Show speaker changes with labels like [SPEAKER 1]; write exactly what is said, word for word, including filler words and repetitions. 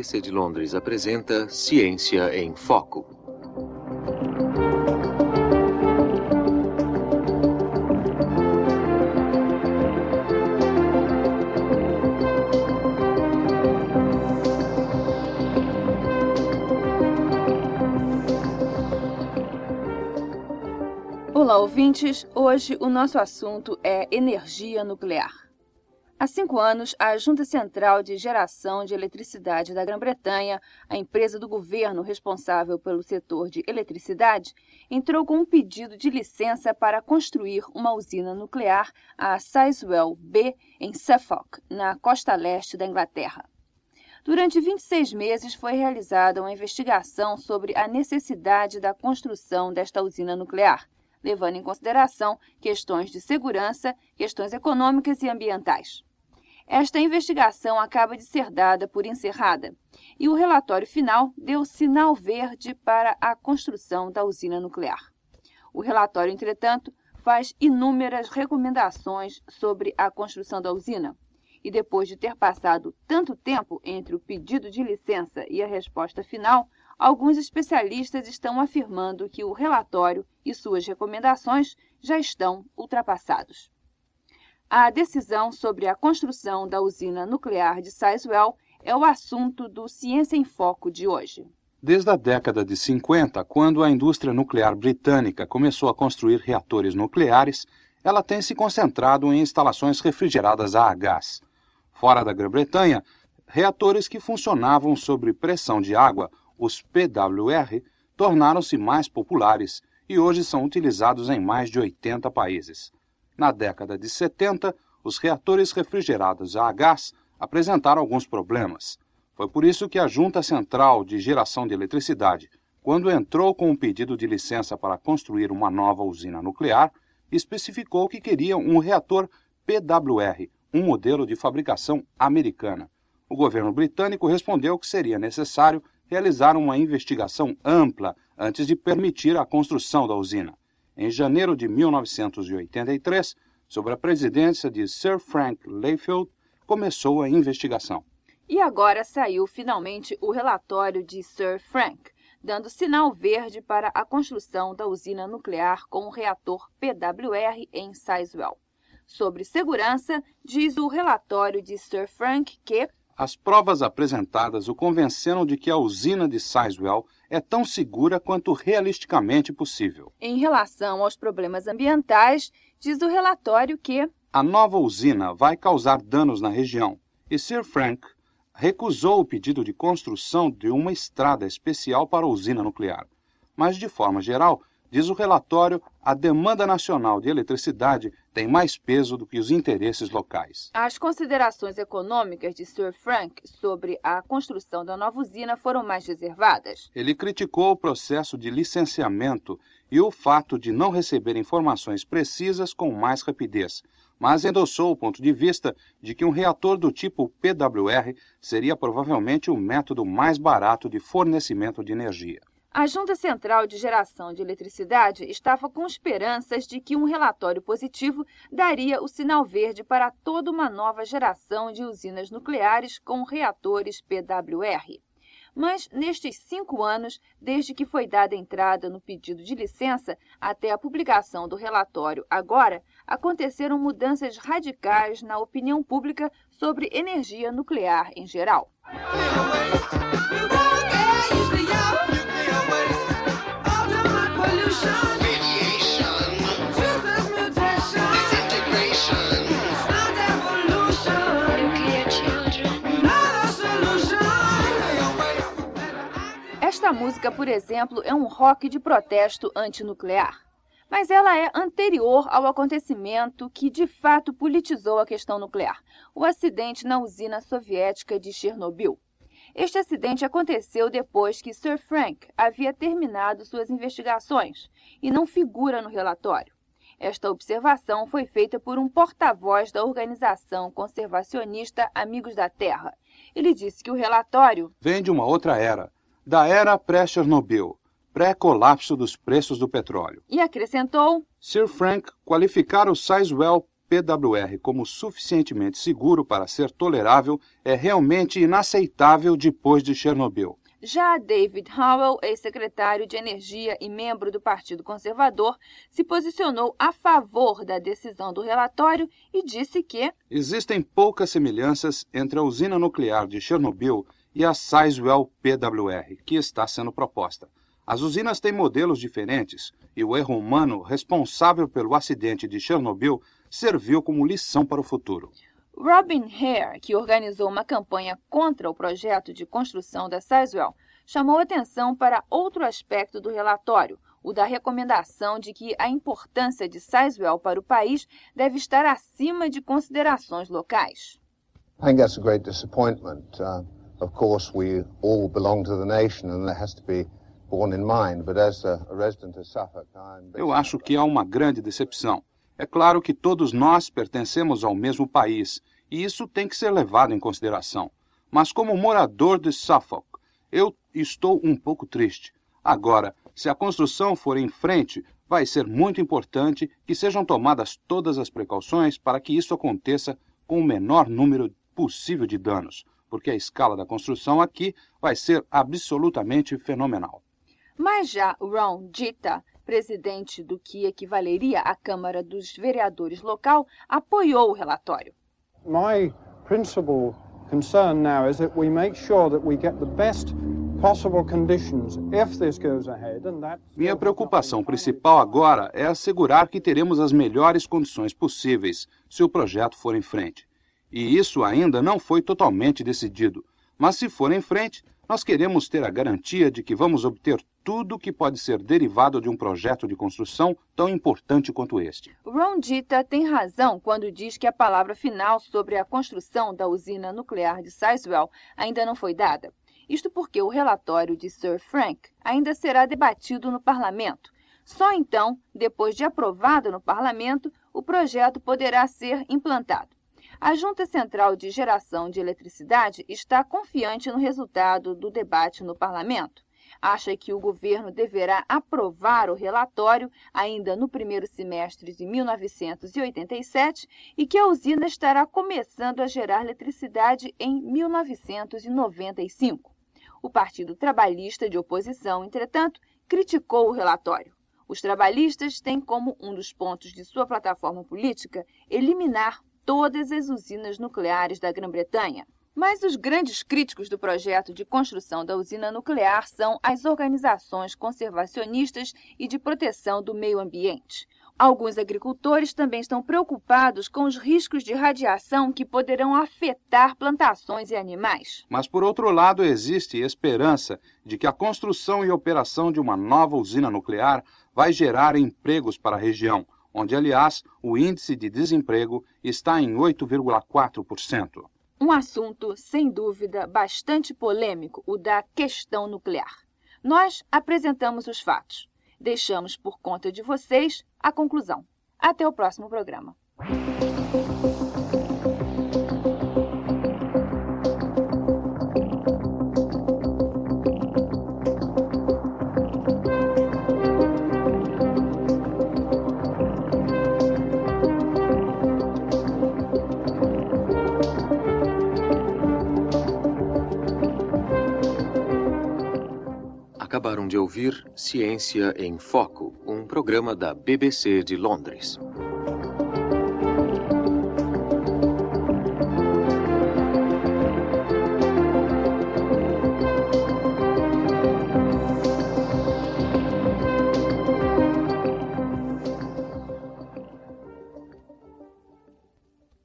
[SPEAKER 1] B C de Londres apresenta Ciência em Foco.
[SPEAKER 2] Olá, ouvintes! Hoje o nosso assunto é energia nuclear. Há cinco anos, a Junta Central de Geração de Eletricidade da Grã-Bretanha, a empresa do governo responsável pelo setor de eletricidade, entrou com um pedido de licença para construir uma usina nuclear, a Sizewell B, em Suffolk, na costa leste da Inglaterra. Durante vinte e seis meses foi realizada uma investigação sobre a necessidade da construção desta usina nuclear, levando em consideração questões de segurança, questões econômicas e ambientais. Esta investigação acaba de ser dada por encerrada e o relatório final deu sinal verde para a construção da usina nuclear. O relatório, entretanto, faz inúmeras recomendações sobre a construção da usina e, depois de ter passado tanto tempo entre o pedido de licença e a resposta final, alguns especialistas estão afirmando que o relatório e suas recomendações já estão ultrapassados. A decisão sobre a construção da usina nuclear de Sizewell é o assunto do Ciência em Foco de hoje.
[SPEAKER 3] Desde a década de cinquenta, quando a indústria nuclear britânica começou a construir reatores nucleares, ela tem se concentrado em instalações refrigeradas a gás. Fora da Grã-Bretanha, reatores que funcionavam sob pressão de água, os P W R, tornaram-se mais populares e hoje são utilizados em mais de oitenta países. Na década de setenta, os reatores refrigerados a gás apresentaram alguns problemas. Foi por isso que a Junta Central de Geração de Eletricidade, quando entrou com um pedido de licença para construir uma nova usina nuclear, especificou que queria um reator P W R, um modelo de fabricação americana. O governo britânico respondeu que seria necessário realizar uma investigação ampla antes de permitir a construção da usina. Em janeiro de mil novecentos e oitenta e três, sob a presidência de Sir Frank Layfield, começou a investigação.
[SPEAKER 2] E agora saiu finalmente o relatório de Sir Frank, dando sinal verde para a construção da usina nuclear com o reator P W R em Sizewell. Sobre segurança, diz o relatório de Sir Frank que
[SPEAKER 3] as provas apresentadas o convenceram de que a usina de Sizewell é tão segura quanto realisticamente possível.
[SPEAKER 2] Em relação aos problemas ambientais, diz o relatório que
[SPEAKER 3] a nova usina vai causar danos na região e Sir Frank recusou o pedido de construção de uma estrada especial para a usina nuclear. Mas, de forma geral, diz o relatório, a demanda nacional de eletricidade tem mais peso do que os interesses locais.
[SPEAKER 2] As considerações econômicas de Sir Frank sobre a construção da nova usina foram mais reservadas.
[SPEAKER 3] Ele criticou o processo de licenciamento e o fato de não receber informações precisas com mais rapidez, mas endossou o ponto de vista de que um reator do tipo P W R seria provavelmente o método mais barato de fornecimento de energia.
[SPEAKER 2] A Junta Central de Geração de Eletricidade estava com esperanças de que um relatório positivo daria o sinal verde para toda uma nova geração de usinas nucleares com reatores P W R. Mas, nestes cinco anos, desde que foi dada entrada no pedido de licença até a publicação do relatório agora, aconteceram mudanças radicais na opinião pública sobre energia nuclear em geral. Esta música, por exemplo, é um rock de protesto antinuclear. Mas ela é anterior ao acontecimento que, de fato, politizou a questão nuclear, o acidente na usina soviética de Chernobyl. Este acidente aconteceu depois que Sir Frank havia terminado suas investigações e não figura no relatório. Esta observação foi feita por um porta-voz da organização conservacionista Amigos da Terra. Ele disse que o relatório
[SPEAKER 3] vem de uma outra era, da era pré-Chernobyl, pré-colapso dos preços do petróleo.
[SPEAKER 2] E acrescentou:
[SPEAKER 3] Sir Frank qualificar o Sizewell P P W R como suficientemente seguro para ser tolerável é realmente inaceitável depois de Chernobyl.
[SPEAKER 2] Já David Howell, ex-secretário de Energia e membro do Partido Conservador, se posicionou a favor da decisão do relatório e disse que
[SPEAKER 3] existem poucas semelhanças entre a usina nuclear de Chernobyl e a Sizewell P W R, que está sendo proposta. As usinas têm modelos diferentes e o erro humano responsável pelo acidente de Chernobyl serviu como lição para o futuro.
[SPEAKER 2] Robin Hare, que organizou uma campanha contra o projeto de construção da Sizewell, chamou atenção para outro aspecto do relatório, o da recomendação de que a importância de Sizewell para o país deve estar acima de considerações locais.
[SPEAKER 4] I think that's a great disappointment. Uh, of course, we all belong to the nation and that has to be borne in mind, but as a resident of Suffolk, I'm...
[SPEAKER 3] Eu acho que há uma grande decepção. É claro que todos nós pertencemos ao mesmo país, e isso tem que ser levado em consideração. Mas como morador de Suffolk, eu estou um pouco triste. Agora, se a construção for em frente, vai ser muito importante que sejam tomadas todas as precauções para que isso aconteça com o menor número possível de danos, porque a escala da construção aqui vai ser absolutamente fenomenal.
[SPEAKER 2] Mas já Ron Gita, presidente do que equivaleria à Câmara dos Vereadores local, apoiou o relatório.
[SPEAKER 5] My principal concern now is that we make sure that we get the best possible conditions if this goes ahead and that...
[SPEAKER 3] Minha preocupação principal agora é assegurar que teremos as melhores condições possíveis se o projeto for em frente. E isso ainda não foi totalmente decidido, mas se for em frente, nós queremos ter a garantia de que vamos obter tudo que pode ser derivado de um projeto de construção tão importante quanto este.
[SPEAKER 2] Ron Gita tem razão quando diz que a palavra final sobre a construção da usina nuclear de Sizewell ainda não foi dada. Isto porque o relatório de Sir Frank ainda será debatido no Parlamento. Só então, depois de aprovado no Parlamento, o projeto poderá ser implantado. A Junta Central de Geração de Eletricidade está confiante no resultado do debate no Parlamento. Acha que o governo deverá aprovar o relatório ainda no primeiro semestre de mil novecentos e oitenta e sete e que a usina estará começando a gerar eletricidade em mil novecentos e noventa e cinco. O Partido Trabalhista de oposição, entretanto, criticou o relatório. Os trabalhistas têm como um dos pontos de sua plataforma política eliminar todas as usinas nucleares da Grã-Bretanha. Mas os grandes críticos do projeto de construção da usina nuclear são as organizações conservacionistas e de proteção do meio ambiente. Alguns agricultores também estão preocupados com os riscos de radiação que poderão afetar plantações e animais.
[SPEAKER 3] Mas, por outro lado, existe esperança de que a construção e operação de uma nova usina nuclear vai gerar empregos para a região, onde, aliás, o índice de desemprego está em oito vírgula quatro por cento.
[SPEAKER 2] Um assunto, sem dúvida, bastante polêmico, o da questão nuclear. Nós apresentamos os fatos. Deixamos por conta de vocês a conclusão. Até o próximo programa.
[SPEAKER 1] Acabaram de ouvir Ciência em Foco, um programa da B B C de Londres.